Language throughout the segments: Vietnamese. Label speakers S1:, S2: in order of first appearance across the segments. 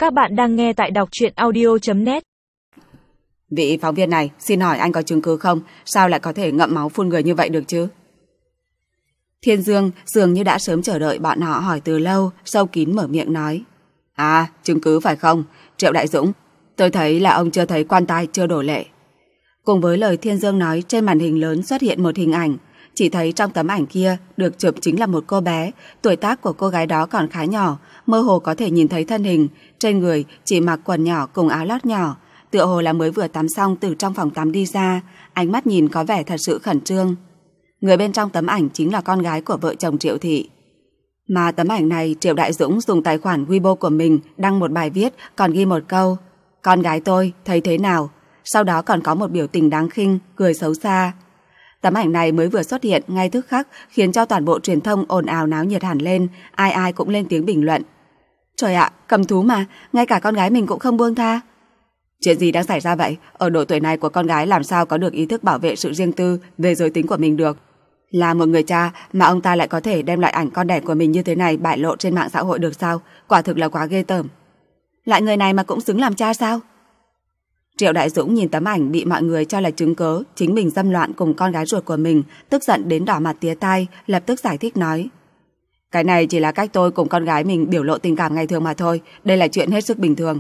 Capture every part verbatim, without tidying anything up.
S1: Các bạn đang nghe tại đọc truyện audio chấm net.
S2: Vị phóng viên này, xin hỏi anh có chứng cứ không? Sao lại có thể ngậm máu phun người như vậy được chứ? Thiên Dương dường như đã sớm chờ đợi bọn họ hỏi từ lâu, sâu kín mở miệng nói. À, chứng cứ phải không? Triệu Đại Dũng, tôi thấy là ông chưa thấy quan tài chưa đổ lệ. Cùng với lời Thiên Dương nói, trên màn hình lớn xuất hiện một hình ảnh. Chỉ thấy trong tấm ảnh kia được chụp chính là một cô bé. Tuổi tác của cô gái đó còn khá nhỏ, mơ hồ có thể nhìn thấy thân hình. Trên người chỉ mặc quần nhỏ cùng áo lót nhỏ, tựa hồ là mới vừa tắm xong từ trong phòng tắm đi ra. Ánh mắt nhìn có vẻ thật sự khẩn trương. Người bên trong tấm ảnh chính là con gái của vợ chồng Triệu Thị. Mà tấm ảnh này Triệu Đại Dũng dùng tài khoản Weibo của mình đăng một bài viết, còn ghi một câu: con gái tôi thấy thế nào? Sau đó còn có một biểu tình đáng khinh, cười xấu xa. Tấm ảnh này mới vừa xuất hiện ngay tức khắc khiến cho toàn bộ truyền thông ồn ào náo nhiệt hẳn lên, ai ai cũng lên tiếng bình luận. Trời ạ, cầm thú mà, ngay cả con gái mình cũng không buông tha. Chuyện gì đang xảy ra vậy? Ở độ tuổi này của con gái làm sao có được ý thức bảo vệ sự riêng tư về giới tính của mình được? Là một người cha mà ông ta lại có thể đem loại ảnh con đẻ của mình như thế này bại lộ trên mạng xã hội được sao? Quả thực là quá ghê tởm. Lại người này mà cũng xứng làm cha sao? Triệu Đại Dũng nhìn tấm ảnh bị mọi người cho là chứng cớ chính mình dâm loạn cùng con gái ruột của mình, tức giận đến đỏ mặt tía tai, lập tức giải thích nói. Cái này chỉ là cách tôi cùng con gái mình biểu lộ tình cảm ngày thường mà thôi, đây là chuyện hết sức bình thường.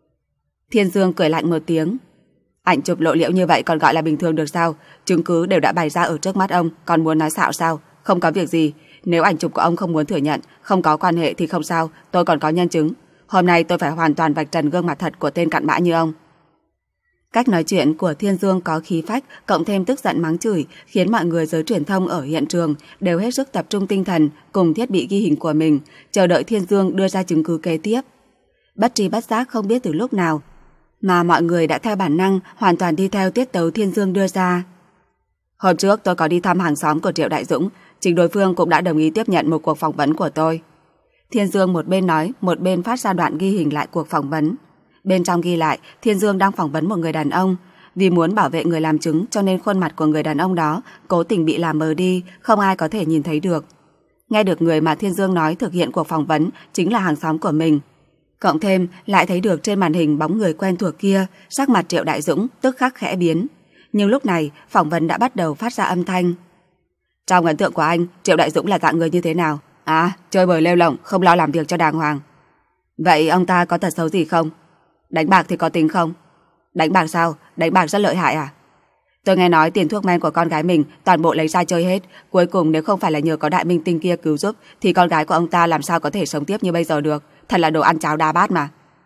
S2: Thiên Dương cười lạnh một tiếng. Ảnh chụp lộ liễu như vậy còn gọi là bình thường được sao? Chứng cứ đều đã bày ra ở trước mắt ông, còn muốn nói xạo sao? Không có việc gì, nếu ảnh chụp của ông không muốn thừa nhận, không có quan hệ thì không sao, tôi còn có nhân chứng. Hôm nay tôi phải hoàn toàn vạch trần gương mặt thật của tên cặn bã như ông. Cách nói chuyện của Thiên Dương có khí phách, cộng thêm tức giận mắng chửi, khiến mọi người giới truyền thông ở hiện trường đều hết sức tập trung tinh thần cùng thiết bị ghi hình của mình, chờ đợi Thiên Dương đưa ra chứng cứ kế tiếp. Bất tri bất giác không biết từ lúc nào mà mọi người đã theo bản năng hoàn toàn đi theo tiết tấu Thiên Dương đưa ra. Hôm trước tôi có đi thăm hàng xóm của Triệu Đại Dũng, chính đối phương cũng đã đồng ý tiếp nhận một cuộc phỏng vấn của tôi. Thiên Dương một bên nói, một bên phát ra đoạn ghi hình lại cuộc phỏng vấn. Bên trong ghi lại, Thiên Dương đang phỏng vấn một người đàn ông. Vì muốn bảo vệ người làm chứng cho nên khuôn mặt của người đàn ông đó cố tình bị làm mờ đi, không ai có thể nhìn thấy được. Nghe được người mà Thiên Dương nói thực hiện cuộc phỏng vấn chính là hàng xóm của mình. Cộng thêm lại thấy được trên màn hình bóng người quen thuộc kia, sắc mặt Triệu Đại Dũng tức khắc khẽ biến. Nhưng lúc này phỏng vấn đã bắt đầu phát ra âm thanh. Trong ấn tượng của anh, Triệu Đại Dũng là dạng người như thế nào? À, chơi bời lêu lỏng, không lo làm việc cho đàng hoàng. Vậy ông ta có tật xấu gì không? Đánh bạc thì có tính không? Đánh bạc sao? Đánh bạc rất lợi hại à? Tôi nghe nói tiền thuốc men của con gái mình toàn bộ lấy ra chơi hết. Cuối cùng nếu không phải là nhờ có đại minh tinh kia cứu giúp thì con gái của ông ta làm sao có thể sống tiếp như bây giờ được. Thật là đồ ăn cháo đa bát mà.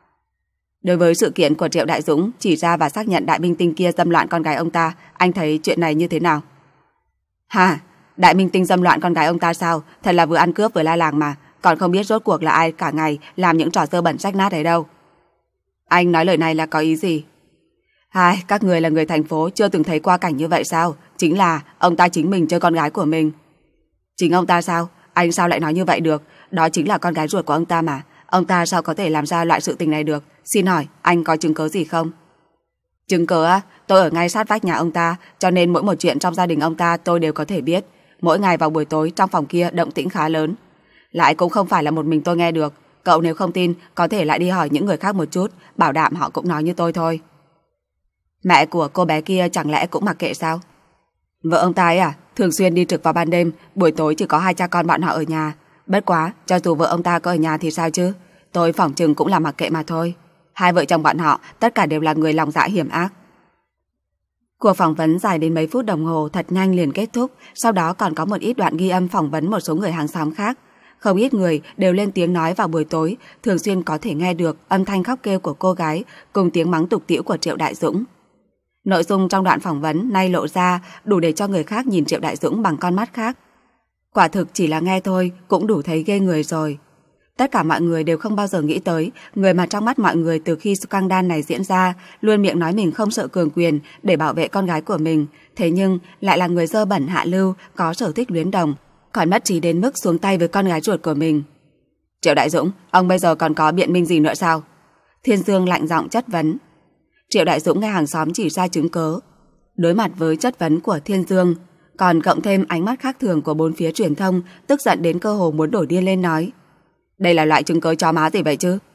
S2: Đối với sự kiện của Triệu Đại Dũng chỉ ra và xác nhận đại minh tinh kia dâm loạn con gái ông ta, anh thấy chuyện này như thế nào? Hả? Đại minh tinh dâm loạn con gái ông ta sao? Thật là vừa ăn cướp vừa la làng mà. Còn không biết rốt cuộc là ai cả ngày làm những trò dơ bẩn rách nát ấy đâu. Anh nói lời này là có ý gì? Hai, các người là người thành phố chưa từng thấy qua cảnh như vậy sao? Chính là ông ta chính mình chơi con gái của mình. Chính ông ta sao? Anh sao lại nói như vậy được? Đó chính là con gái ruột của ông ta mà. Ông ta sao có thể làm ra loại sự tình này được? Xin hỏi, anh có chứng cứ gì không? Chứng cứ á? Tôi ở ngay sát vách nhà ông ta, cho nên mỗi một chuyện trong gia đình ông ta tôi đều có thể biết. Mỗi ngày vào buổi tối trong phòng kia động tĩnh khá lớn. Lại cũng không phải là một mình tôi nghe được. Cậu nếu không tin, có thể lại đi hỏi những người khác một chút, bảo đảm họ cũng nói như tôi thôi. Mẹ của cô bé kia chẳng lẽ cũng mặc kệ sao? Vợ ông ta ấy à? Thường xuyên đi trực vào ban đêm, buổi tối chỉ có hai cha con bọn họ ở nhà. Bất quá, cho dù vợ ông ta có ở nhà thì sao chứ? Tôi phỏng chừng cũng là mặc kệ mà thôi. Hai vợ chồng bọn họ, tất cả đều là người lòng dạ hiểm ác. Cuộc phỏng vấn dài đến mấy phút đồng hồ, thật nhanh liền kết thúc. Sau đó còn có một ít đoạn ghi âm phỏng vấn một số người hàng xóm khác. Không ít người đều lên tiếng nói vào buổi tối, thường xuyên có thể nghe được âm thanh khóc kêu của cô gái cùng tiếng mắng tục tĩu của Triệu Đại Dũng. Nội dung trong đoạn phỏng vấn nay lộ ra đủ để cho người khác nhìn Triệu Đại Dũng bằng con mắt khác. Quả thực chỉ là nghe thôi cũng đủ thấy ghê người rồi. Tất cả mọi người đều không bao giờ nghĩ tới người mà trong mắt mọi người từ khi scandal này diễn ra luôn miệng nói mình không sợ cường quyền để bảo vệ con gái của mình, thế nhưng lại là người dơ bẩn hạ lưu, có sở thích luyến đồng, còn mất trí đến mức xuống tay với con gái ruột của mình. Triệu Đại Dũng, ông bây giờ còn có biện minh gì nữa sao? Thiên Dương lạnh giọng chất vấn. Triệu Đại Dũng nghe hàng xóm chỉ ra chứng cớ. Đối mặt với chất vấn của Thiên Dương, còn cộng thêm ánh mắt khác thường của bốn phía truyền thông, tức giận đến cơ hồ muốn đổ điên lên nói. Đây là loại chứng cớ chó má gì vậy chứ?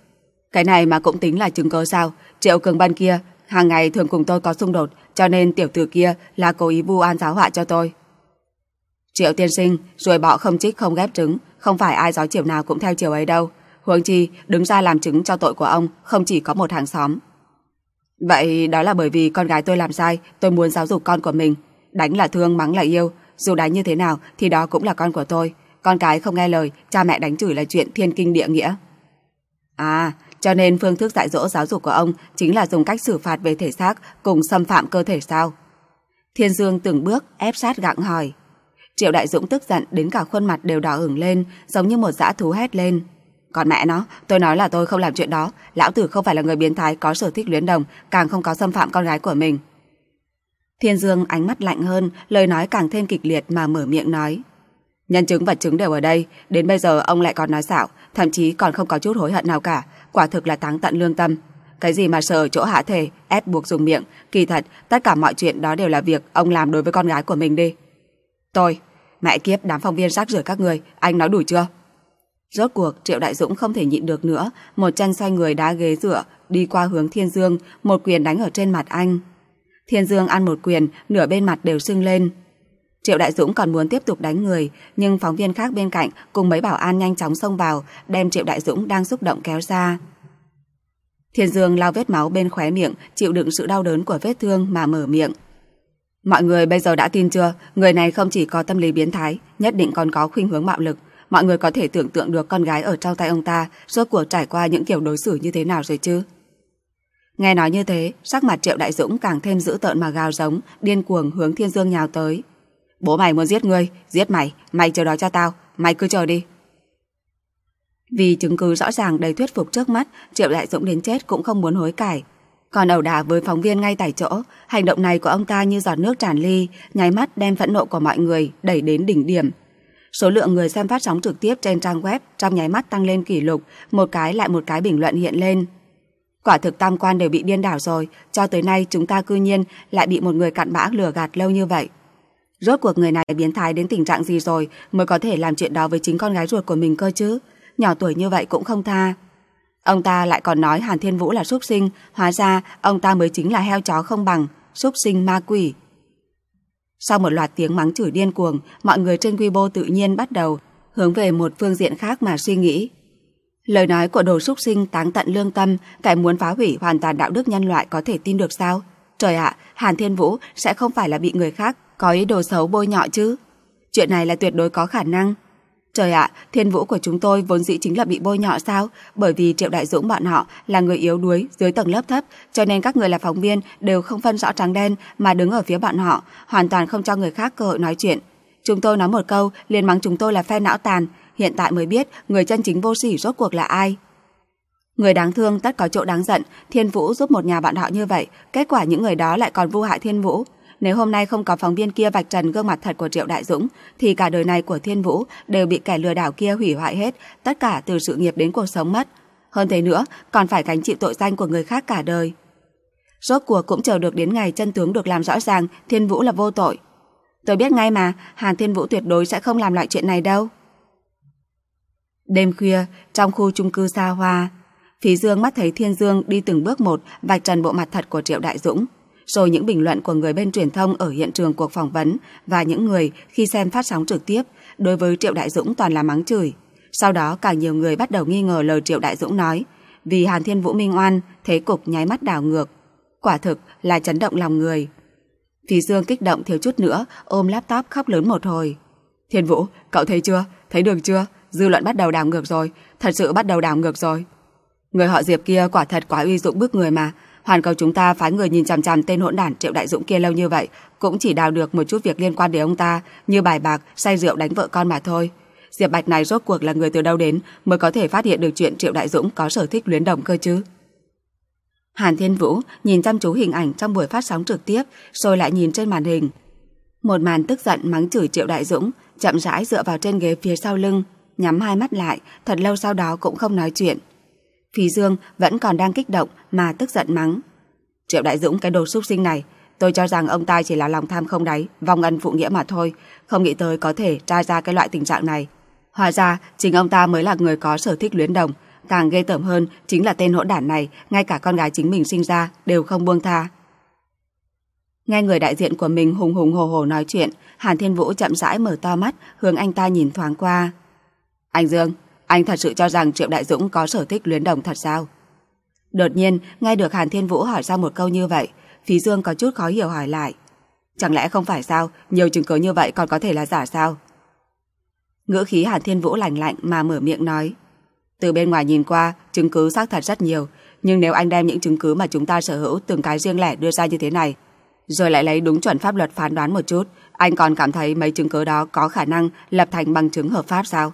S2: Cái này mà cũng tính là chứng cớ sao? Triệu Cường Bân kia hàng ngày thường cùng tôi có xung đột, cho nên tiểu tử kia là cố ý vu oan giáo họa cho tôi. Triệu tiên sinh, ruồi bọ không chích không ghép trứng, không phải ai gió chiều nào cũng theo chiều ấy đâu. Huống chi đứng ra làm chứng cho tội của ông không chỉ có một hàng xóm. Vậy đó là bởi vì con gái tôi làm sai, tôi muốn giáo dục con của mình. Đánh là thương, mắng là yêu, dù đánh như thế nào thì đó cũng là con của tôi. Con cái không nghe lời, cha mẹ đánh chửi là chuyện thiên kinh địa nghĩa. À, cho nên phương thức dạy dỗ giáo dục của ông chính là dùng cách xử phạt về thể xác cùng xâm phạm cơ thể sao? Thiên Dương từng bước ép sát gặng hỏi. Triệu Đại Dũng tức giận đến cả khuôn mặt đều đỏ ửng lên, giống như một dã thú hét lên. Còn mẹ nó, tôi nói là tôi không làm chuyện đó. Lão tử không phải là người biến thái có sở thích luyến đồng, càng không có xâm phạm con gái của mình. Thiên Dương ánh mắt lạnh hơn, lời nói càng thêm kịch liệt mà mở miệng nói. Nhân chứng vật chứng đều ở đây, đến bây giờ ông lại còn nói xạo, thậm chí còn không có chút hối hận nào cả, quả thực là táng tận lương tâm. Cái gì mà sợ chỗ hạ thể, ép buộc dùng miệng, kỳ thật tất cả mọi chuyện đó đều là việc ông làm đối với con gái của mình đi. Tôi, mẹ kiếp đám phóng viên rác rưởi các người, anh nói đủ chưa? Rốt cuộc Triệu Đại Dũng không thể nhịn được nữa, một chân xoay người đá ghế dựa, đi qua hướng Thiên Dương, một quyền đánh ở trên mặt anh. Thiên Dương ăn một quyền, nửa bên mặt đều sưng lên. Triệu Đại Dũng còn muốn tiếp tục đánh người, nhưng phóng viên khác bên cạnh cùng mấy bảo an nhanh chóng xông vào, đem Triệu Đại Dũng đang xúc động kéo ra. Thiên Dương lau vết máu bên khóe miệng, chịu đựng sự đau đớn của vết thương mà mở miệng. Mọi người bây giờ đã tin chưa? Người này không chỉ có tâm lý biến thái, nhất định còn có khuynh hướng bạo lực. Mọi người có thể tưởng tượng được con gái ở trong tay ông ta rốt cuộc trải qua những kiểu đối xử như thế nào rồi chứ? Nghe nói như thế, sắc mặt Triệu Đại Dũng càng thêm dữ tợn mà gào giống, điên cuồng hướng Thiên Dương nhào tới. Bố mày muốn giết ngươi, giết mày, mày chờ đó cho tao, mày cứ chờ đi. Vì chứng cứ rõ ràng đầy thuyết phục trước mắt, Triệu Đại Dũng đến chết cũng không muốn hối cải. Còn ẩu đả với phóng viên ngay tại chỗ, hành động này của ông ta như giọt nước tràn ly, nháy mắt đem phẫn nộ của mọi người đẩy đến đỉnh điểm. Số lượng người xem phát sóng trực tiếp trên trang web trong nháy mắt tăng lên kỷ lục, một cái lại một cái bình luận hiện lên. Quả thực tam quan đều bị điên đảo rồi, cho tới nay chúng ta cư nhiên lại bị một người cặn bã lừa gạt lâu như vậy. Rốt cuộc người này biến thái đến tình trạng gì rồi mới có thể làm chuyện đó với chính con gái ruột của mình cơ chứ? Nhỏ tuổi như vậy cũng không tha. Ông ta lại còn nói Hàn Thiên Vũ là súc sinh, hóa ra ông ta mới chính là heo chó không bằng, súc sinh ma quỷ. Sau một loạt tiếng mắng chửi điên cuồng, mọi người trên Weibo tự nhiên bắt đầu hướng về một phương diện khác mà suy nghĩ. Lời nói của đồ súc sinh táng tận lương tâm, kẻ muốn phá hủy hoàn toàn đạo đức nhân loại có thể tin được sao? Trời ạ, Hàn Thiên Vũ sẽ không phải là bị người khác có ý đồ xấu bôi nhọ chứ? Chuyện này là tuyệt đối có khả năng. Trời ạ, Thiên Vũ của chúng tôi vốn dĩ chính là bị bôi nhọ sao? Bởi vì Triệu Đại Dũng bọn họ là người yếu đuối dưới tầng lớp thấp, cho nên các người là phóng viên đều không phân rõ trắng đen mà đứng ở phía bọn họ, hoàn toàn không cho người khác cơ hội nói chuyện. Chúng tôi nói một câu liền mắng chúng tôi là phe não tàn, hiện tại mới biết người chân chính vô sỉ rốt cuộc là ai. Người đáng thương tất có chỗ đáng giận, Thiên Vũ giúp một nhà bạn họ như vậy, kết quả những người đó lại còn vu hại Thiên Vũ. Nếu hôm nay không có phóng viên kia vạch trần gương mặt thật của Triệu Đại Dũng, thì cả đời này của Thiên Vũ đều bị kẻ lừa đảo kia hủy hoại hết, tất cả từ sự nghiệp đến cuộc sống mất. Hơn thế nữa, còn phải gánh chịu tội danh của người khác cả đời. Rốt cuộc cũng chờ được đến ngày chân tướng được làm rõ ràng, Thiên Vũ là vô tội. Tôi biết ngay mà, Hàn Thiên Vũ tuyệt đối sẽ không làm loại chuyện này đâu. Đêm khuya, trong khu chung cư xa hoa, Phí Dương mắt thấy Thiên Dương đi từng bước một vạch trần bộ mặt thật của Triệu Đại Dũng. Rồi những bình luận của người bên truyền thông ở hiện trường cuộc phỏng vấn và những người khi xem phát sóng trực tiếp đối với Triệu Đại Dũng toàn là mắng chửi. Sau đó càng nhiều người bắt đầu nghi ngờ lời Triệu Đại Dũng nói, vì Hàn Thiên Vũ minh oan, thế cục nháy mắt đảo ngược. Quả thực là chấn động lòng người. Phí Dương kích động thiếu chút nữa ôm laptop khóc lớn một hồi. Thiên Vũ, cậu thấy chưa? Thấy được chưa? Dư luận bắt đầu đảo ngược rồi, thật sự bắt đầu đảo ngược rồi. Người họ Diệp kia quả thật quá uy dũng bức người mà. Hoàn cầu chúng ta phái người nhìn chằm chằm tên hỗn đản Triệu Đại Dũng kia lâu như vậy, cũng chỉ đào được một chút việc liên quan đến ông ta, như bài bạc, say rượu đánh vợ con mà thôi. Diệp Bạch này rốt cuộc là người từ đâu đến mới có thể phát hiện được chuyện Triệu Đại Dũng có sở thích luyến đồng cơ chứ? Hàn Thiên Vũ nhìn chăm chú hình ảnh trong buổi phát sóng trực tiếp, rồi lại nhìn trên màn hình. Một màn tức giận mắng chửi Triệu Đại Dũng, chậm rãi dựa vào trên ghế phía sau lưng, nhắm hai mắt lại, thật lâu sau đó cũng không nói chuyện. Phí Dương vẫn còn đang kích động mà tức giận mắng. Triệu Đại Dũng cái đồ súc sinh này, tôi cho rằng ông ta chỉ là lòng tham không đáy, vong ân phụ nghĩa mà thôi, không nghĩ tới có thể tra ra cái loại tình trạng này. Hóa ra chính ông ta mới là người có sở thích luyến đồng, càng ghê tởm hơn chính là tên hỗn đản này, ngay cả con gái chính mình sinh ra đều không buông tha. Nghe người đại diện của mình hùng hùng hồ hồ nói chuyện, Hàn Thiên Vũ chậm rãi mở to mắt, hướng anh ta nhìn thoáng qua. Anh Dương, anh thật sự cho rằng Triệu Đại Dũng có sở thích luyến đồng thật sao? Đột nhiên, nghe được Hàn Thiên Vũ hỏi ra một câu như vậy, Phí Dương có chút khó hiểu hỏi lại. Chẳng lẽ không phải sao, nhiều chứng cứ như vậy còn có thể là giả sao? Ngữ khí Hàn Thiên Vũ lạnh lạnh mà mở miệng nói. Từ bên ngoài nhìn qua, chứng cứ xác thật rất nhiều, nhưng nếu anh đem những chứng cứ mà chúng ta sở hữu từng cái riêng lẻ đưa ra như thế này, rồi lại lấy đúng chuẩn pháp luật phán đoán một chút, anh còn cảm thấy mấy chứng cứ đó có khả năng lập thành bằng chứng hợp pháp sao?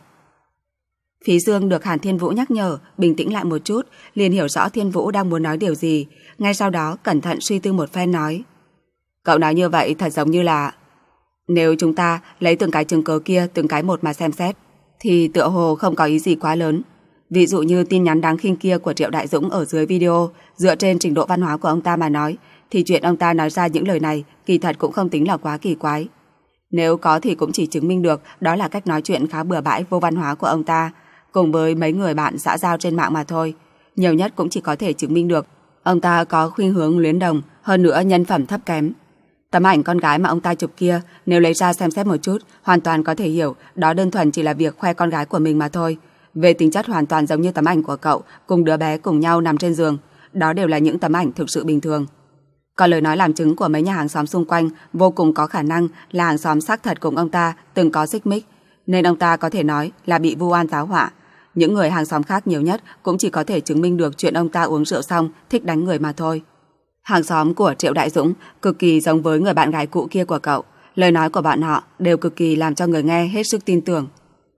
S2: Phí Dương được Hàn Thiên Vũ nhắc nhở, bình tĩnh lại một chút, liền hiểu rõ Thiên Vũ đang muốn nói điều gì, ngay sau đó cẩn thận suy tư một phen nói. Cậu nói như vậy thật giống như là... Nếu chúng ta lấy từng cái chứng cứ kia từng cái một mà xem xét, thì tựa hồ không có ý gì quá lớn. Ví dụ như tin nhắn đáng khinh kia của Triệu Đại Dũng ở dưới video, dựa trên trình độ văn hóa của ông ta mà nói, thì chuyện ông ta nói ra những lời này kỳ thật cũng không tính là quá kỳ quái. Nếu có thì cũng chỉ chứng minh được đó là cách nói chuyện khá bừa bãi vô văn hóa của ông ta, cùng với mấy người bạn xã giao trên mạng mà thôi. Nhiều nhất cũng chỉ có thể chứng minh được ông ta có khuynh hướng luyến đồng, hơn nữa nhân phẩm thấp kém. Tấm ảnh con gái mà ông ta chụp kia, nếu lấy ra xem xét một chút, hoàn toàn có thể hiểu đó đơn thuần chỉ là việc khoe con gái của mình mà thôi. Về tính chất hoàn toàn giống như tấm ảnh của cậu cùng đứa bé cùng nhau nằm trên giường, đó đều là những tấm ảnh thực sự bình thường. Còn lời nói làm chứng của mấy nhà hàng xóm xung quanh vô cùng có khả năng là hàng xóm xác thật cùng ông ta từng có xích mích, nên ông ta có thể nói là bị vu oan giáo họa. Những người hàng xóm khác nhiều nhất cũng chỉ có thể chứng minh được chuyện ông ta uống rượu xong thích đánh người mà thôi. Hàng xóm của Triệu Đại Dũng cực kỳ giống với người bạn gái cũ kia của cậu, lời nói của bọn họ đều cực kỳ làm cho người nghe hết sức tin tưởng.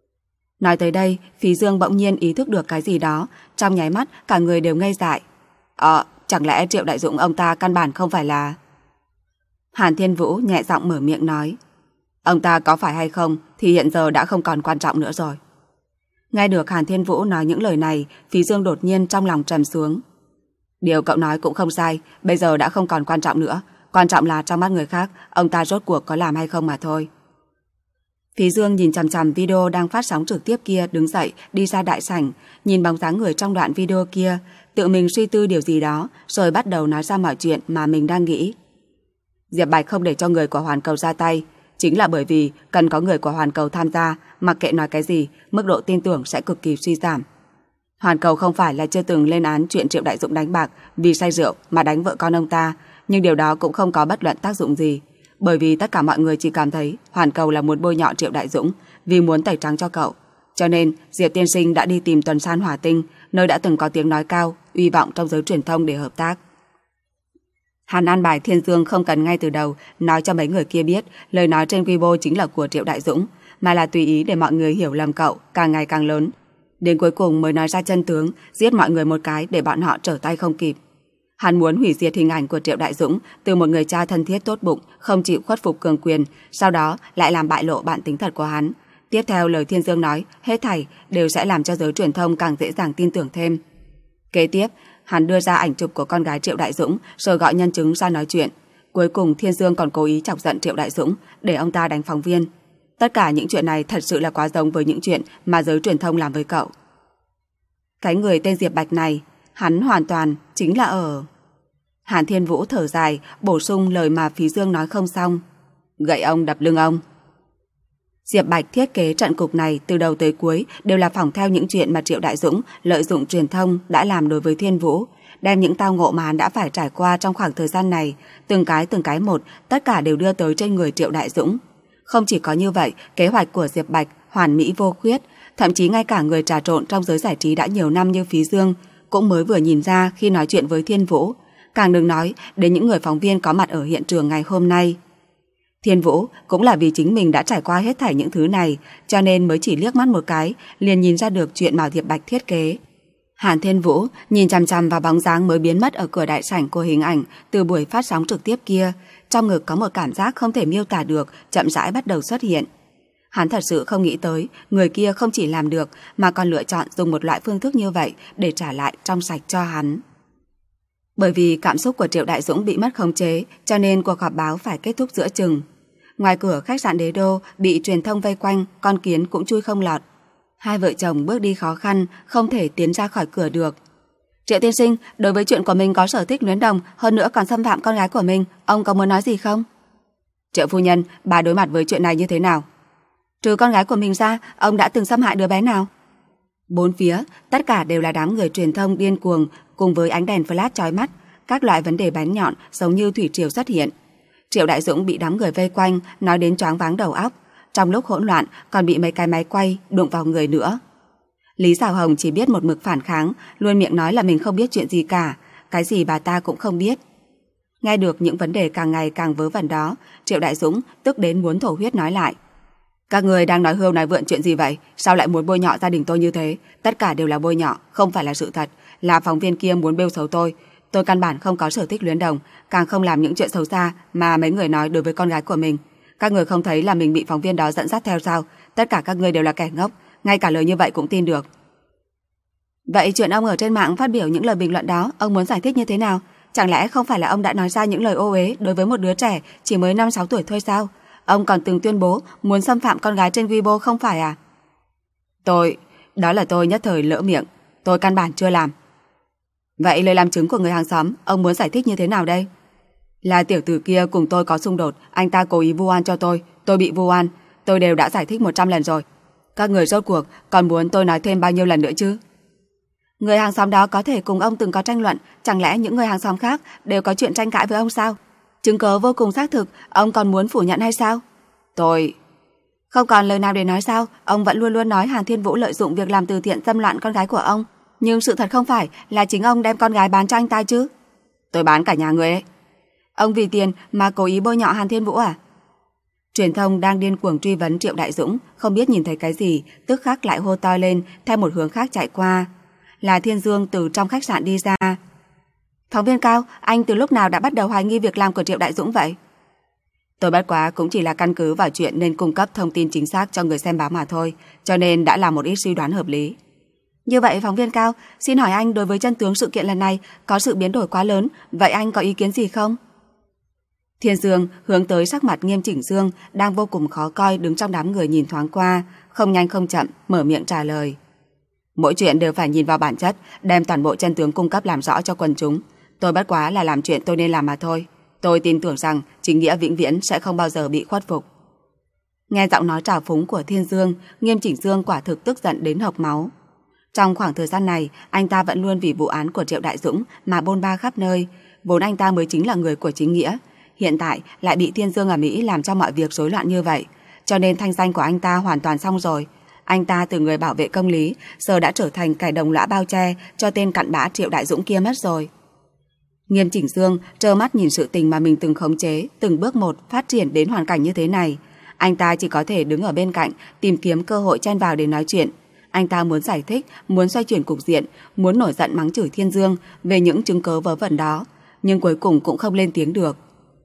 S2: Nói tới đây, Phí Dương bỗng nhiên ý thức được cái gì đó, trong nháy mắt cả người đều ngây dại. Ờ, chẳng lẽ Triệu Đại Dũng ông ta căn bản không phải là... Hàn Thiên Vũ nhẹ giọng mở miệng nói. Ông ta có phải hay không thì hiện giờ đã không còn quan trọng nữa rồi. Nghe được Hàn Thiên Vũ nói những lời này, Phí Dương đột nhiên trong lòng trầm xuống. Điều cậu nói cũng không sai, bây giờ đã không còn quan trọng nữa. Quan trọng là trong mắt người khác, ông ta rốt cuộc có làm hay không mà thôi. Phí Dương nhìn chằm chằm video đang phát sóng trực tiếp kia, đứng dậy đi ra đại sảnh, nhìn bóng dáng người trong đoạn video kia, tự mình suy tư điều gì đó, rồi bắt đầu nói ra mọi chuyện mà mình đang nghĩ. Diệp Bạch không để cho người của Hoàn Cầu ra tay, chính là bởi vì cần có người của Hoàn Cầu tham gia, mặc kệ nói cái gì, mức độ tin tưởng sẽ cực kỳ suy giảm. Hoàn Cầu không phải là chưa từng lên án chuyện Triệu Đại Dũng đánh bạc vì say rượu mà đánh vợ con ông ta, nhưng điều đó cũng không có bất luận tác dụng gì, bởi vì tất cả mọi người chỉ cảm thấy Hoàn Cầu là muốn bôi nhọ Triệu Đại Dũng vì muốn tẩy trắng cho cậu. Cho nên Diệp tiên sinh đã đi tìm Tuần San Hỏa Tinh, nơi đã từng có tiếng nói cao, uy vọng trong giới truyền thông để hợp tác. Hắn an bài Thiên Dương không cần ngay từ đầu nói cho mấy người kia biết lời nói trên Weibo chính là của Triệu Đại Dũng, mà là tùy ý để mọi người hiểu lầm cậu càng ngày càng lớn. Đến cuối cùng mới nói ra chân tướng, giết mọi người một cái để bọn họ trở tay không kịp. Hắn muốn hủy diệt hình ảnh của Triệu Đại Dũng từ một người cha thân thiết tốt bụng, không chịu khuất phục cường quyền, sau đó lại làm bại lộ bản tính thật của hắn. Tiếp theo lời Thiên Dương nói, hết thảy đều sẽ làm cho giới truyền thông càng dễ dàng tin tưởng thêm. Kế tiếp, hắn đưa ra ảnh chụp của con gái Triệu Đại Dũng, rồi gọi nhân chứng ra nói chuyện. Cuối cùng Thiên Dương còn cố ý chọc giận Triệu Đại Dũng để ông ta đánh phóng viên. Tất cả những chuyện này thật sự là quá giống với những chuyện mà giới truyền thông làm với cậu. Cái người tên Diệp Bạch này, hắn hoàn toàn chính là ở... Hàn Thiên Vũ thở dài, bổ sung lời mà Phí Dương nói không xong. Gậy ông đập lưng ông. Diệp Bạch thiết kế trận cục này từ đầu tới cuối đều là phỏng theo những chuyện mà Triệu Đại Dũng lợi dụng truyền thông đã làm đối với Thiên Vũ, đem những tao ngộ mà hắn đã phải trải qua trong khoảng thời gian này, từng cái từng cái một, tất cả đều đưa tới trên người Triệu Đại Dũng. Không chỉ có như vậy, kế hoạch của Diệp Bạch hoàn mỹ vô khuyết, thậm chí ngay cả người trà trộn trong giới giải trí đã nhiều năm như Phí Dương cũng mới vừa nhìn ra khi nói chuyện với Thiên Vũ, càng đừng nói đến những người phóng viên có mặt ở hiện trường ngày hôm nay. Thiên Vũ cũng là vì chính mình đã trải qua hết thảy những thứ này, cho nên mới chỉ liếc mắt một cái liền nhìn ra được chuyện mà Diệp Bạch thiết kế. Hàn Thiên Vũ nhìn chằm chằm vào bóng dáng mới biến mất ở cửa đại sảnh của hình ảnh từ buổi phát sóng trực tiếp kia, trong ngực có một cảm giác không thể miêu tả được chậm rãi bắt đầu xuất hiện. Hắn thật sự không nghĩ tới người kia không chỉ làm được mà còn lựa chọn dùng một loại phương thức như vậy để trả lại trong sạch cho hắn. Bởi vì cảm xúc của Triệu Đại Dũng bị mất khống chế, cho nên cuộc họp báo phải kết thúc giữa chừng. Ngoài cửa khách sạn Đế Đô bị truyền thông vây quanh, con kiến cũng chui không lọt. Hai vợ chồng bước đi khó khăn, không thể tiến ra khỏi cửa được. Triệu tiên sinh, đối với chuyện của mình có sở thích luyến đồng, hơn nữa còn xâm phạm con gái của mình, ông có muốn nói gì không? Triệu phu nhân, bà đối mặt với chuyện này như thế nào? Trừ con gái của mình ra, ông đã từng xâm hại đứa bé nào? Bốn phía, tất cả đều là đám người truyền thông điên cuồng, cùng với ánh đèn flash chói mắt, các loại vấn đề bén nhọn giống như thủy triều xuất hiện. Triệu Đại Dũng bị đám người vây quanh, nói đến choáng váng đầu óc, trong lúc hỗn loạn còn bị mấy cái máy quay đụng vào người nữa. Lý Giảo Hồng chỉ biết một mực phản kháng, luôn miệng nói là mình không biết chuyện gì cả, cái gì bà ta cũng không biết. Nghe được những vấn đề càng ngày càng vớ vẩn đó, Triệu Đại Dũng tức đến muốn thổ huyết nói lại. Các người đang nói hưu nói vượn chuyện gì vậy? Sao lại muốn bôi nhọ gia đình tôi như thế? Tất cả đều là bôi nhọ, không phải là sự thật. Là phóng viên kia muốn bêu xấu tôi. Tôi căn bản không có sở thích luyến đồng, càng không làm những chuyện xấu xa mà mấy người nói đối với con gái của mình. Các người không thấy là mình bị phóng viên đó dẫn dắt theo sao? Tất cả các người đều là kẻ ngốc, ngay cả lời như vậy cũng tin được. Vậy chuyện ông ở trên mạng phát biểu những lời bình luận đó, ông muốn giải thích như thế nào? Chẳng lẽ không phải là ông đã nói ra những lời ô uế đối với một đứa trẻ chỉ mới năm sáu tuổi thôi sao? Ông còn từng tuyên bố muốn xâm phạm con gái trên Weibo không phải à? Tôi, đó là tôi nhất thời lỡ miệng, tôi căn bản chưa làm. Vậy lời làm chứng của người hàng xóm, ông muốn giải thích như thế nào đây? Là tiểu tử kia cùng tôi có xung đột, anh ta cố ý vu oan cho tôi, tôi bị vu oan, tôi đều đã giải thích một trăm lần rồi. Các người rốt cuộc còn muốn tôi nói thêm bao nhiêu lần nữa chứ? Người hàng xóm đó có thể cùng ông từng có tranh luận, chẳng lẽ những người hàng xóm khác đều có chuyện tranh cãi với ông sao? Chứng cứ vô cùng xác thực, ông còn muốn phủ nhận hay sao? Tôi... Không còn lời nào để nói sao? Ông vẫn luôn luôn nói Hàn Thiên Vũ lợi dụng việc làm từ thiện dâm loạn con gái của ông. Nhưng sự thật không phải là chính ông đem con gái bán cho anh ta chứ? Tôi bán cả nhà người ấy. Ông vì tiền mà cố ý bôi nhọ Hàn Thiên Vũ à? Truyền thông đang điên cuồng truy vấn Triệu Đại Dũng, không biết nhìn thấy cái gì, tức khắc lại hô to lên theo một hướng khác chạy qua. Là Thiên Dương từ trong khách sạn đi ra. Phóng viên Cao, anh từ lúc nào đã bắt đầu hoài nghi việc làm của Triệu Đại Dũng vậy? Tôi bất quá cũng chỉ là căn cứ vào chuyện nên cung cấp thông tin chính xác cho người xem báo mà thôi, cho nên đã làm một ít suy đoán hợp lý. Như vậy phóng viên Cao, xin hỏi anh đối với chân tướng sự kiện lần này có sự biến đổi quá lớn, vậy anh có ý kiến gì không? Thiên Dương hướng tới sắc mặt Nghiêm Chỉnh Dương đang vô cùng khó coi đứng trong đám người nhìn thoáng qua, không nhanh không chậm mở miệng trả lời. Mỗi chuyện đều phải nhìn vào bản chất, đem toàn bộ chân tướng cung cấp làm rõ cho quần chúng. Tôi bất quá là làm chuyện tôi nên làm mà thôi. Tôi tin tưởng rằng chính nghĩa vĩnh viễn sẽ không bao giờ bị khuất phục. Nghe giọng nói trào phúng của Thiên Dương, Nghiêm Chỉnh Dương quả thực tức giận đến hộc máu. Trong khoảng thời gian này, anh ta vẫn luôn vì vụ án của Triệu Đại Dũng mà bôn ba khắp nơi. Vốn anh ta mới chính là người của chính nghĩa. Hiện tại lại bị Thiên Dương ở Mỹ làm cho mọi việc rối loạn như vậy. Cho nên thanh danh của anh ta hoàn toàn xong rồi. Anh ta từ người bảo vệ công lý, giờ đã trở thành kẻ đồng lõa bao che cho tên cặn bã Triệu Đại Dũng kia mất rồi. Nghiêm Chỉnh Dương trơ mắt nhìn sự tình mà mình từng khống chế, từng bước một phát triển đến hoàn cảnh như thế này. Anh ta chỉ có thể đứng ở bên cạnh, tìm kiếm cơ hội chen vào để nói chuyện. Anh ta muốn giải thích, muốn xoay chuyển cục diện, muốn nổi giận mắng chửi Thiên Dương về những chứng cớ vớ vẩn đó, nhưng cuối cùng cũng không lên tiếng được.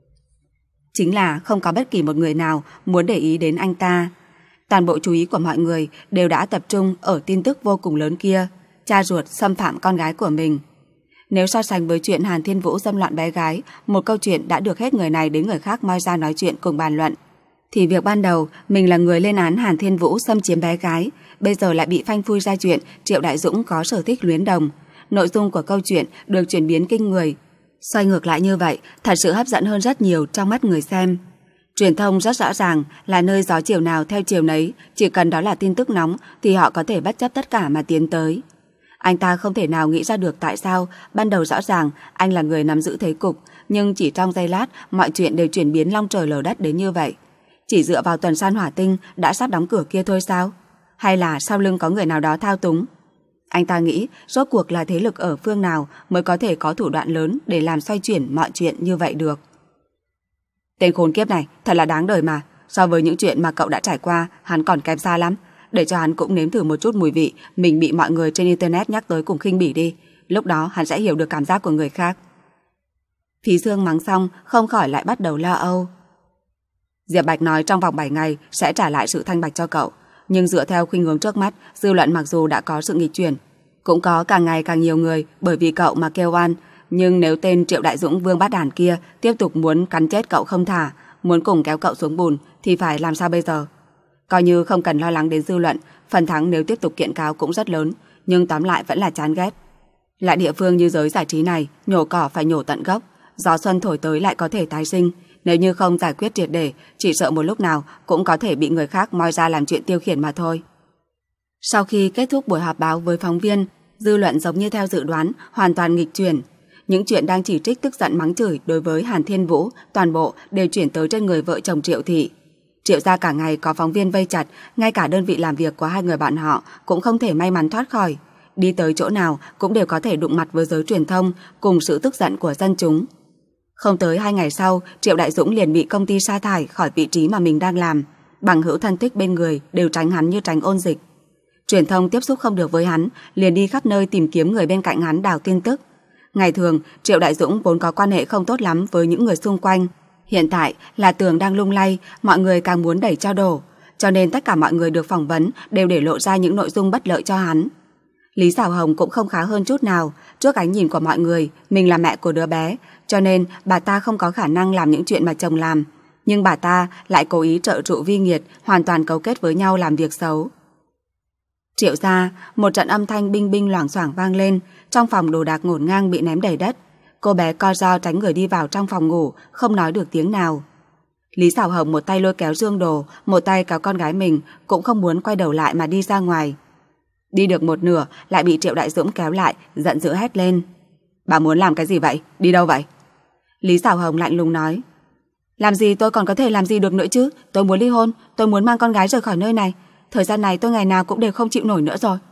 S2: Chính là không có bất kỳ một người nào muốn để ý đến anh ta. Toàn bộ chú ý của mọi người đều đã tập trung ở tin tức vô cùng lớn kia, cha ruột xâm phạm con gái của mình. Nếu so sánh với chuyện Hàn Thiên Vũ dâm loạn bé gái, một câu chuyện đã được hết người này đến người khác moi ra nói chuyện cùng bàn luận, thì việc ban đầu mình là người lên án Hàn Thiên Vũ xâm chiếm bé gái, bây giờ lại bị phanh phui ra chuyện Triệu Đại Dũng có sở thích luyến đồng. Nội dung của câu chuyện được chuyển biến kinh người. Xoay ngược lại như vậy, thật sự hấp dẫn hơn rất nhiều trong mắt người xem. Truyền thông rất rõ ràng là nơi gió chiều nào theo chiều nấy, chỉ cần đó là tin tức nóng thì họ có thể bất chấp tất cả mà tiến tới. Anh ta không thể nào nghĩ ra được tại sao ban đầu rõ ràng anh là người nắm giữ thế cục, nhưng chỉ trong giây lát mọi chuyện đều chuyển biến long trời lở đất đến như vậy. Chỉ dựa vào tuần san hỏa tinh đã sắp đóng cửa kia thôi sao? Hay là sau lưng có người nào đó thao túng? Anh ta nghĩ rốt cuộc là thế lực ở phương nào mới có thể có thủ đoạn lớn để làm xoay chuyển mọi chuyện như vậy được. Tên khốn kiếp này thật là đáng đời mà. So với những chuyện mà cậu đã trải qua, hắn còn kém xa lắm. Để cho hắn cũng nếm thử một chút mùi vị mình bị mọi người trên internet nhắc tới cùng khinh bỉ đi. Lúc đó hắn sẽ hiểu được cảm giác của người khác. Phí Dương mắng xong không khỏi lại bắt đầu lo âu. Diệp Bạch nói trong vòng bảy ngày sẽ trả lại sự thanh bạch cho cậu. Nhưng dựa theo khuynh hướng trước mắt, dư luận mặc dù đã có sự nghịch chuyển, cũng có càng ngày càng nhiều người bởi vì cậu mà kêu oan. Nhưng nếu tên Triệu Đại Dũng vương bát đàn kia tiếp tục muốn cắn chết cậu không thả, muốn cùng kéo cậu xuống bùn thì phải làm sao bây giờ? Coi như không cần lo lắng đến dư luận, phần thắng nếu tiếp tục kiện cáo cũng rất lớn, nhưng tóm lại vẫn là chán ghét. Lại địa phương như giới giải trí này, nhổ cỏ phải nhổ tận gốc, gió xuân thổi tới lại có thể tái sinh, nếu như không giải quyết triệt để, chỉ sợ một lúc nào cũng có thể bị người khác moi ra làm chuyện tiêu khiển mà thôi. Sau khi kết thúc buổi họp báo với phóng viên, dư luận giống như theo dự đoán, hoàn toàn nghịch chuyển. Những chuyện đang chỉ trích tức giận mắng chửi đối với Hàn Thiên Vũ, toàn bộ đều chuyển tới trên người vợ chồng Triệu Thị. Triệu gia cả ngày có phóng viên vây chặt, ngay cả đơn vị làm việc của hai người bạn họ cũng không thể may mắn thoát khỏi. Đi tới chỗ nào cũng đều có thể đụng mặt với giới truyền thông cùng sự tức giận của dân chúng. Không tới hai ngày sau, Triệu Đại Dũng liền bị công ty sa thải khỏi vị trí mà mình đang làm. Bằng hữu thân thích bên người đều tránh hắn như tránh ôn dịch. Truyền thông tiếp xúc không được với hắn, liền đi khắp nơi tìm kiếm người bên cạnh hắn đào tin tức. Ngày thường, Triệu Đại Dũng vốn có quan hệ không tốt lắm với những người xung quanh. Hiện tại là tường đang lung lay, mọi người càng muốn đẩy cho đổ, cho nên tất cả mọi người được phỏng vấn đều để lộ ra những nội dung bất lợi cho hắn. Lý Sảo Hồng cũng không khá hơn chút nào. Trước ánh nhìn của mọi người, mình là mẹ của đứa bé, cho nên bà ta không có khả năng làm những chuyện mà chồng làm. Nhưng bà ta lại cố ý trợ trụ Vi Nghiệt, hoàn toàn cấu kết với nhau làm việc xấu. Triệu gia, một trận âm thanh binh binh loảng xoảng vang lên, trong phòng đồ đạc ngổn ngang bị ném đầy đất. Cô bé co ro tránh người đi vào trong phòng ngủ, không nói được tiếng nào. Lý Sảo Hồng một tay lôi kéo dương đồ, một tay kéo con gái mình, cũng không muốn quay đầu lại mà đi ra ngoài. Đi được một nửa lại bị Triệu Đại Dũng kéo lại, giận dữ hét lên. Bà muốn làm cái gì vậy? Đi đâu vậy? Lý Sảo Hồng lạnh lùng nói. Làm gì tôi còn có thể làm gì được nữa chứ? Tôi muốn ly hôn, tôi muốn mang con gái rời khỏi nơi này. Thời gian này tôi ngày nào cũng đều không chịu nổi nữa rồi.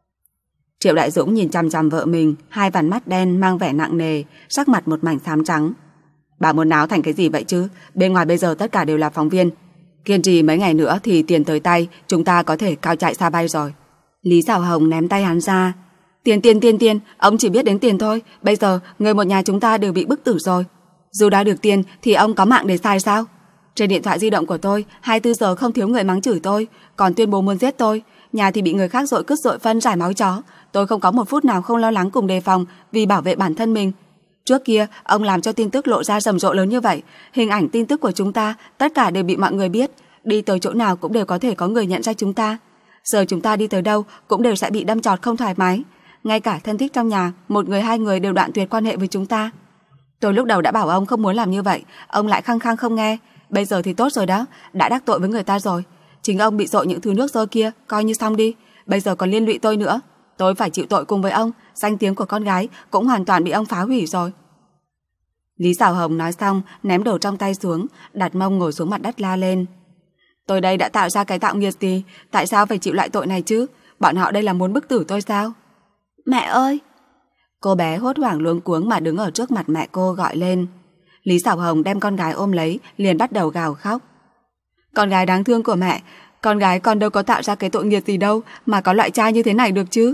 S2: Triệu Đại Dũng nhìn chằm chằm vợ mình, hai vành mắt đen mang vẻ nặng nề, sắc mặt một mảnh xám trắng. Bà muốn náo thành cái gì vậy chứ? Bên ngoài bây giờ tất cả đều là phóng viên. Kiên trì mấy ngày nữa thì tiền tới tay, chúng ta có thể cao chạy xa bay rồi. Lý Sảo Hồng ném tay hắn ra. Tiền tiền tiền tiền, ông chỉ biết đến tiền thôi. Bây giờ người một nhà chúng ta đều bị bức tử rồi. Dù đã được tiền thì ông có mạng để xài sao? Trên điện thoại di động của tôi hai mươi bốn giờ không thiếu người mắng chửi tôi, còn tuyên bố muốn giết tôi. Nhà thì bị người khác dội cứt dội phân rải máu chó. Tôi không có một phút nào không lo lắng cùng đề phòng vì bảo vệ bản thân mình. Trước kia ông làm cho tin tức lộ ra rầm rộ lớn như vậy, hình ảnh tin tức của chúng ta tất cả đều bị mọi người biết, đi tới chỗ nào cũng đều có thể có người nhận ra chúng ta. Giờ chúng ta đi tới đâu cũng đều sẽ bị đâm chọt không thoải mái. Ngay cả thân thích trong nhà, một người hai người đều đoạn tuyệt quan hệ với chúng ta. Tôi lúc đầu đã bảo ông không muốn làm như vậy, ông lại khăng khăng không nghe. Bây giờ thì tốt rồi đó, đã đắc tội với người ta rồi. Chính ông bị dội những thứ nước dơ kia, coi như xong đi. Bây giờ còn liên lụy tôi nữa. Tôi phải chịu tội cùng với ông, danh tiếng của con gái cũng hoàn toàn bị ông phá hủy rồi. Lý Sảo Hồng nói xong, ném đồ trong tay xuống, đặt mông ngồi xuống mặt đất la lên. Tôi đây đã tạo ra cái tạo nghiệt gì? Tại sao phải chịu lại tội này chứ? Bọn họ đây là muốn bức tử tôi sao? Mẹ ơi! Cô bé hốt hoảng luống cuống mà đứng ở trước mặt mẹ cô gọi lên. Lý Sảo Hồng đem con gái ôm lấy, liền bắt đầu gào khóc. Con gái đáng thương của mẹ, con gái con đâu có tạo ra cái tội nghiệt gì đâu mà có loại trai như thế này được chứ?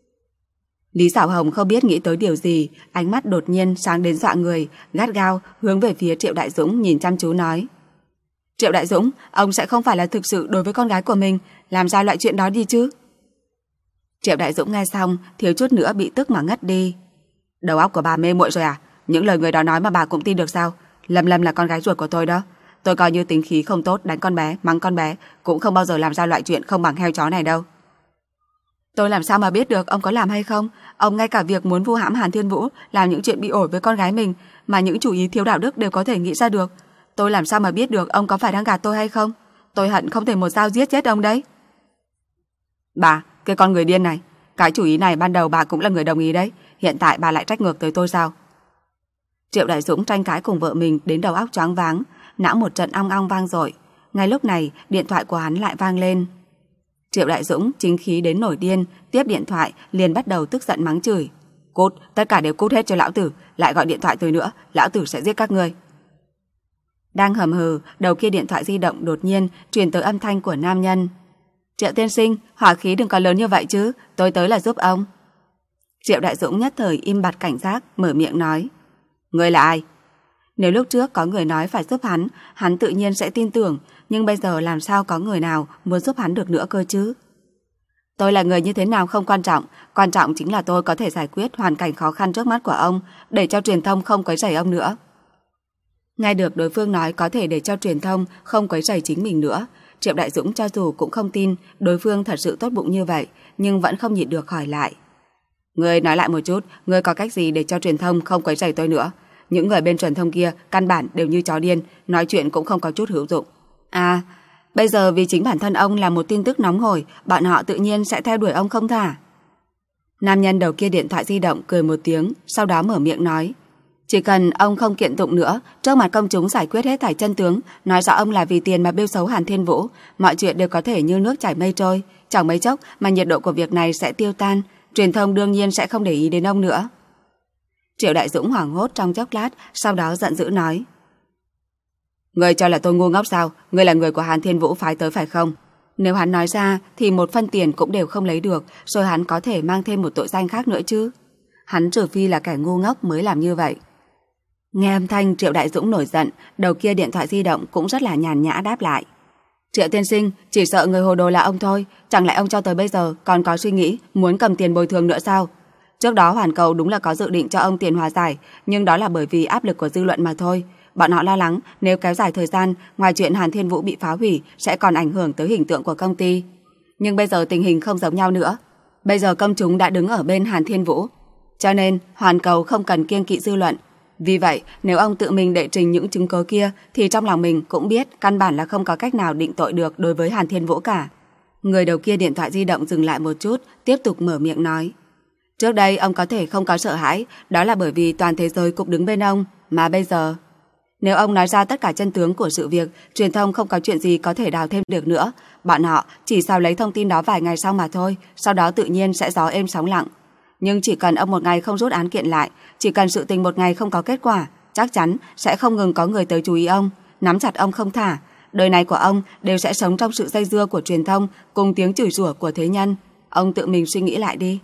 S2: Lý Sảo Hồng không biết nghĩ tới điều gì, ánh mắt đột nhiên sáng đến dọa người, gắt gao hướng về phía Triệu Đại Dũng nhìn chăm chú nói. Triệu Đại Dũng, ông sẽ không phải là thực sự đối với con gái của mình, làm ra loại chuyện đó đi chứ? Triệu Đại Dũng nghe xong, thiếu chút nữa bị tức mà ngất đi. Đầu óc của bà mê muội rồi à? Những lời người đó nói mà bà cũng tin được sao? Lâm Lâm là con gái ruột của tôi đó. Tôi coi như tính khí không tốt, đánh con bé, mắng con bé, cũng không bao giờ làm ra loại chuyện không bằng heo chó này đâu. Tôi làm sao mà biết được ông có làm hay không? Ông ngay cả việc muốn vu hãm Hàn Thiên Vũ, làm những chuyện bị ổi với con gái mình, mà những chủ ý thiếu đạo đức đều có thể nghĩ ra được. Tôi làm sao mà biết được ông có phải đang gạt tôi hay không? Tôi hận không thể một dao giết chết ông đấy. Bà, cái con người điên này, cái chủ ý này ban đầu bà cũng là người đồng ý đấy, hiện tại bà lại trách ngược tới tôi sao? Triệu Đại Dũng tranh cãi cùng vợ mình đến đầu óc choáng váng, não một trận ong ong vang dội. Ngay lúc này, điện thoại của hắn lại vang lên. Triệu Đại Dũng chính khí đến nổi điên, tiếp điện thoại liền bắt đầu tức giận mắng chửi. Cút, tất cả đều cút hết cho lão tử, lại gọi điện thoại tôi nữa, lão tử sẽ giết các ngươi. Đang hầm hừ, đầu kia điện thoại di động đột nhiên truyền tới âm thanh của nam nhân. Triệu tiên sinh, hỏa khí đừng có lớn như vậy chứ, tôi tới là giúp ông. Triệu Đại Dũng nhất thời im bặt cảnh giác, mở miệng nói. Ngươi là ai? Nếu lúc trước có người nói phải giúp hắn, hắn tự nhiên sẽ tin tưởng, nhưng bây giờ làm sao có người nào muốn giúp hắn được nữa cơ chứ? Tôi là người như thế nào không quan trọng, quan trọng chính là tôi có thể giải quyết hoàn cảnh khó khăn trước mắt của ông, để cho truyền thông không quấy rầy ông nữa. Nghe được đối phương nói có thể để cho truyền thông không quấy rầy chính mình nữa, Triệu Đại Dũng cho dù cũng không tin đối phương thật sự tốt bụng như vậy, nhưng vẫn không nhịn được hỏi lại. Ngươi nói lại một chút, ngươi có cách gì để cho truyền thông không quấy rầy tôi nữa? Những người bên truyền thông kia căn bản đều như chó điên, nói chuyện cũng không có chút hữu dụng. À, bây giờ vì chính bản thân ông là một tin tức nóng hổi, bọn họ tự nhiên sẽ theo đuổi ông không thả. Nam nhân đầu kia điện thoại di động cười một tiếng, sau đó mở miệng nói. Chỉ cần ông không kiện tụng nữa, trước mặt công chúng giải quyết hết thảy chân tướng, nói rõ ông là vì tiền mà bêu xấu Hàn Thiên Vũ, mọi chuyện đều có thể như nước chảy mây trôi, chẳng mấy chốc mà nhiệt độ của việc này sẽ tiêu tan, truyền thông đương nhiên sẽ không để ý đến ông nữa. Triệu Đại Dũng hoảng hốt trong chốc lát, sau đó giận dữ nói. Ngươi cho là tôi ngu ngốc sao? Ngươi là người của Hàn Thiên Vũ phái tới phải không? Nếu hắn nói ra thì một phân tiền cũng đều không lấy được, rồi hắn có thể mang thêm một tội danh khác nữa chứ. Hắn trừ phi là kẻ ngu ngốc mới làm như vậy. Nghe âm thanh Triệu Đại Dũng nổi giận, đầu kia điện thoại di động cũng rất là nhàn nhã đáp lại. Triệu tiên sinh, chỉ sợ người hồ đồ là ông thôi, chẳng lẽ ông cho tới bây giờ còn có suy nghĩ muốn cầm tiền bồi thường nữa sao? Trước đó Hoàn Cầu đúng là có dự định cho ông tiền hòa giải, nhưng đó là bởi vì áp lực của dư luận mà thôi. Bọn họ lo lắng nếu kéo dài thời gian, ngoài chuyện Hàn Thiên Vũ bị phá hủy sẽ còn ảnh hưởng tới hình tượng của công ty. Nhưng bây giờ tình hình không giống nhau nữa. Bây giờ công chúng đã đứng ở bên Hàn Thiên Vũ, cho nên Hoàn Cầu không cần kiêng kỵ dư luận. Vì vậy, nếu ông tự mình đệ trình những chứng cứ kia thì trong lòng mình cũng biết căn bản là không có cách nào định tội được đối với Hàn Thiên Vũ cả. Người đầu kia điện thoại di động dừng lại một chút, tiếp tục mở miệng nói. Trước đây ông có thể không có sợ hãi, đó là bởi vì toàn thế giới cũng đứng bên ông, mà bây giờ... Nếu ông nói ra tất cả chân tướng của sự việc, truyền thông không có chuyện gì có thể đào thêm được nữa. Bọn họ chỉ sao lấy thông tin đó vài ngày sau mà thôi, sau đó tự nhiên sẽ gió êm sóng lặng. Nhưng chỉ cần ông một ngày không rút án kiện lại, chỉ cần sự tình một ngày không có kết quả, chắc chắn sẽ không ngừng có người tới chú ý ông, nắm chặt ông không thả. Đời này của ông đều sẽ sống trong sự dây dưa của truyền thông cùng tiếng chửi rủa của thế nhân. Ông tự mình suy nghĩ lại đi.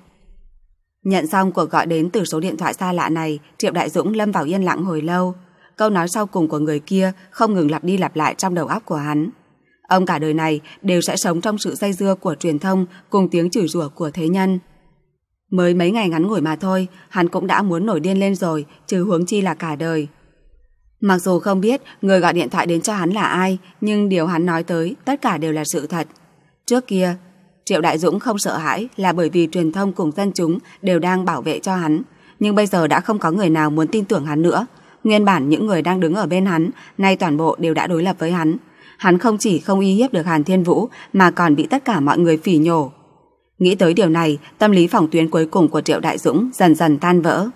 S2: Nhận xong cuộc gọi đến từ số điện thoại xa lạ này, Triệu Đại Dũng lâm vào yên lặng hồi lâu. Câu nói sau cùng của người kia không ngừng lặp đi lặp lại trong đầu óc của hắn. Ông cả đời này đều sẽ sống trong sự dây dưa của truyền thông cùng tiếng chửi rủa của thế nhân. Mới mấy ngày ngắn ngủi mà thôi, hắn cũng đã muốn nổi điên lên rồi, chứ huống chi là cả đời. Mặc dù không biết người gọi điện thoại đến cho hắn là ai, nhưng điều hắn nói tới tất cả đều là sự thật. Trước kia, Triệu Đại Dũng không sợ hãi là bởi vì truyền thông cùng dân chúng đều đang bảo vệ cho hắn. Nhưng bây giờ đã không có người nào muốn tin tưởng hắn nữa. Nguyên bản những người đang đứng ở bên hắn, nay toàn bộ đều đã đối lập với hắn. Hắn không chỉ không uy hiếp được Hàn Thiên Vũ, mà còn bị tất cả mọi người phỉ nhổ. Nghĩ tới điều này, tâm lý phòng tuyến cuối cùng của Triệu Đại Dũng dần dần tan vỡ.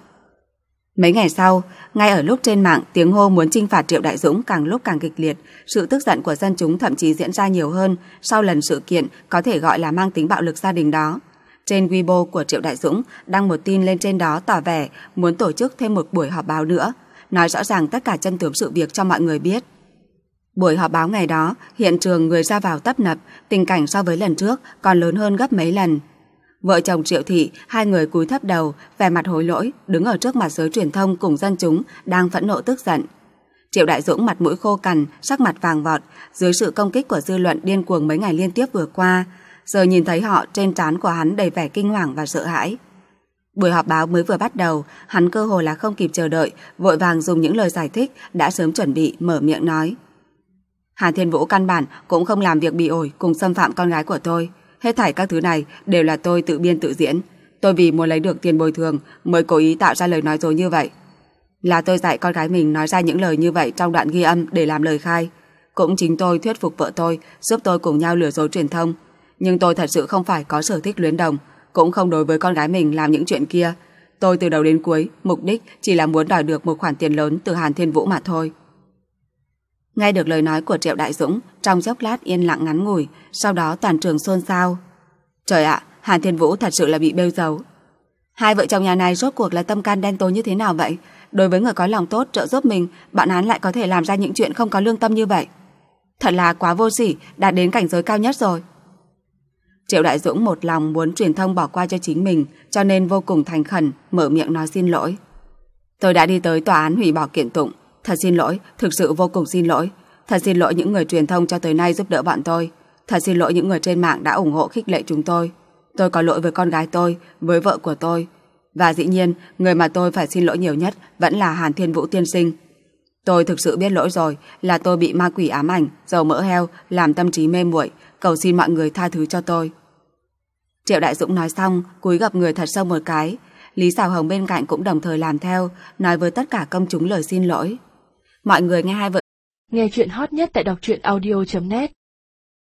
S2: Mấy ngày sau, ngay ở lúc trên mạng tiếng hô muốn chinh phạt Triệu Đại Dũng càng lúc càng kịch liệt, sự tức giận của dân chúng thậm chí diễn ra nhiều hơn sau lần sự kiện có thể gọi là mang tính bạo lực gia đình đó. Trên Weibo của Triệu Đại Dũng đăng một tin lên trên đó tỏ vẻ muốn tổ chức thêm một buổi họp báo nữa, nói rõ ràng tất cả chân tướng sự việc cho mọi người biết. Buổi họp báo ngày đó, hiện trường người ra vào tấp nập, tình cảnh so với lần trước còn lớn hơn gấp mấy lần. Vợ chồng Triệu Thị, hai người cúi thấp đầu, vẻ mặt hối lỗi, đứng ở trước mặt giới truyền thông cùng dân chúng, đang phẫn nộ tức giận. Triệu Đại Dũng mặt mũi khô cằn, sắc mặt vàng vọt, dưới sự công kích của dư luận điên cuồng mấy ngày liên tiếp vừa qua, giờ nhìn thấy họ trên trán của hắn đầy vẻ kinh hoàng và sợ hãi. Buổi họp báo mới vừa bắt đầu, hắn cơ hồ là không kịp chờ đợi, vội vàng dùng những lời giải thích đã sớm chuẩn bị mở miệng nói. Hàn Thiên Vũ căn bản cũng không làm việc bị ổi cùng xâm phạm con gái của tôi. Hết thảy các thứ này đều là tôi tự biên tự diễn. Tôi vì muốn lấy được tiền bồi thường mới cố ý tạo ra lời nói dối như vậy. Là tôi dạy con gái mình nói ra những lời như vậy trong đoạn ghi âm để làm lời khai. Cũng chính tôi thuyết phục vợ tôi, giúp tôi cùng nhau lừa dối truyền thông. Nhưng tôi thật sự không phải có sở thích luyến đồng, cũng không đối với con gái mình làm những chuyện kia. Tôi từ đầu đến cuối, mục đích chỉ là muốn đòi được một khoản tiền lớn từ Hàn Thiên Vũ mà thôi. Nghe được lời nói của Triệu Đại Dũng, trong chốc lát yên lặng ngắn ngủi, sau đó toàn trường xôn xao. Trời ạ, Hàn Thiên Vũ thật sự là bị bêu xấu. Hai vợ chồng nhà này rốt cuộc là tâm can đen tối như thế nào vậy? Đối với người có lòng tốt trợ giúp mình, bọn hắn lại có thể làm ra những chuyện không có lương tâm như vậy. Thật là quá vô sỉ, đạt đến cảnh giới cao nhất rồi. Triệu Đại Dũng một lòng muốn truyền thông bỏ qua cho chính mình, cho nên vô cùng thành khẩn, mở miệng nói xin lỗi. Tôi đã đi tới tòa án hủy bỏ kiện tụng. Thật xin lỗi, thực sự vô cùng xin lỗi. Thật xin lỗi những người truyền thông cho tới nay giúp đỡ bọn tôi. Thật xin lỗi những người trên mạng đã ủng hộ khích lệ chúng tôi. Tôi có lỗi với con gái tôi, với vợ của tôi. Và dĩ nhiên, người mà tôi phải xin lỗi nhiều nhất vẫn là Hàn Thiên Vũ tiên sinh. Tôi thực sự biết lỗi rồi, là tôi bị ma quỷ ám ảnh, dầu mỡ heo, làm tâm trí mê muội, cầu xin mọi người tha thứ cho tôi. Triệu Đại Dũng nói xong, cúi gập người thật sâu một cái. Lý Sào Hồng bên cạnh cũng đồng thời làm theo, nói với tất cả công chúng lời xin lỗi. Mọi người nghe hai vợ
S1: Nghe chuyện hot nhất tại đọc truyện audio chấm net.